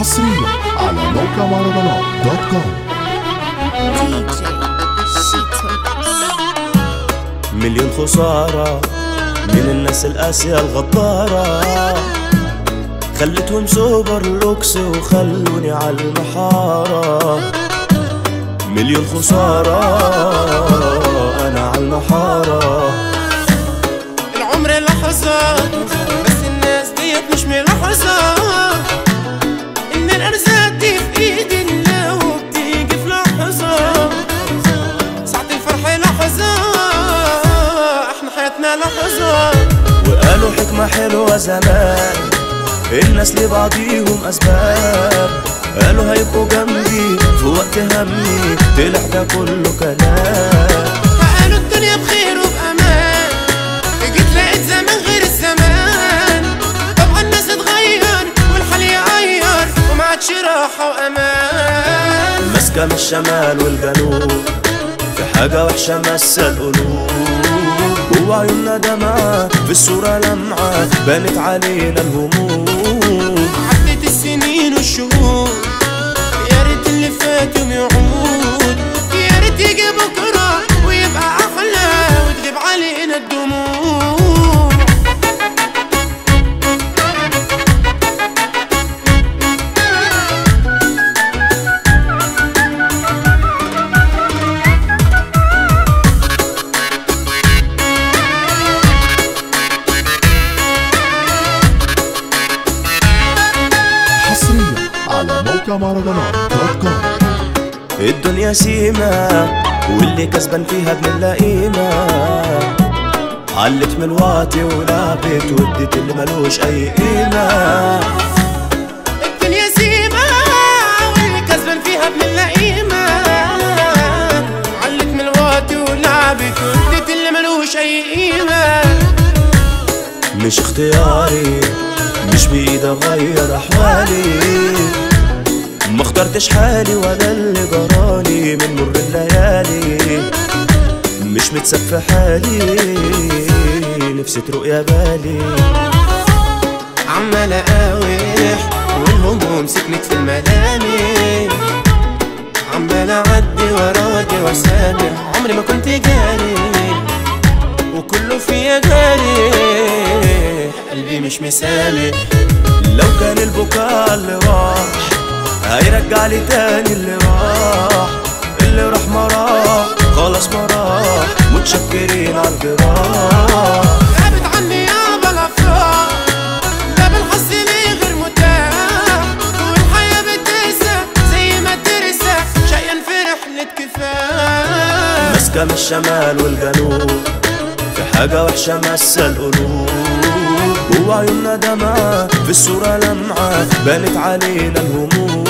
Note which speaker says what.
Speaker 1: حصريا على موقع مهرجانات دوت كوم.
Speaker 2: مليون خسارة من الناس القاسية الغدارة، خلتهم سوبر لوكس وخلوني على المحارة. مليون خسارة أنا على المحارة.
Speaker 3: العمر لحظات بس الناس ديت مش ملاحظة إن الأرزاق دي في إيد الله وبتيجي في لحظة. ساعة الفرح لحظة، إحنا حياتنا لحظة.
Speaker 2: وقالوا حكمة حلوة زمان، الناس لبعضيهم أسباب. قالوا هيبقوا جنبي في وقت همي، طلع ده كله كلام.
Speaker 3: قالوا الدنيا بخير وبأمان، جيت لقيت زمان غير الزمان. طبعا الناس اتغير والحال يغير وما عادش راحة وأمان.
Speaker 2: ماسكة من الشمال والجنوب في حاجة وحشة مسة القلوب، وعيوننا دمعة في الصورة لمعة بانت علينا الهموم.
Speaker 3: عدت السنين والشهور، يا ريت اللي فات يوم يعود. يا ريت يجي بكرة ويبقى أحلى وتغيب علينا الدموع.
Speaker 1: حصريا على موقع مهرجانات دوت كوم.
Speaker 2: الدنيا سيمة واللي كسبان فيها بنلاقي قيمة. علت من الوقت ولعبت واديت اللي ملوش أي قيمة.
Speaker 3: الدنيا سيمة واللي كسبان فيها بنلاقي قيمة. علت من الوقت ولعبت واديت اللي ملوش أي قيمة.
Speaker 2: مش اختياري، مش بإيدي أغير أحوالي. ما اخترتش حالي ولا اللي جرالي من مر الليالي. مش متساب في حالي، نفسي تروق يا بالي.
Speaker 3: عمال أقاوح والهموم سكنت في الملامح. عمال أعدي وراجي وأسامح، عمري ما كنت جاري وكله فيا جاري. قلبي مش مسامح.
Speaker 2: لو كان البكاء اللي راح هيرجع لي تاني اللي راح. اللي راح ما راح خلاص ما راح، متشكرين على الجراح.
Speaker 3: غابت عني يابا الأفراح، ده بالحظ ليه غير متاح. والحياة بتنسى زي ما ترسى، شقيان في رحلة كفاح.
Speaker 2: ماسكة من الشمال والجنوب في حاجة وحشة مسة القلوب، وعيوننا دمعة في الصورة لمعة بانت علينا الهموم.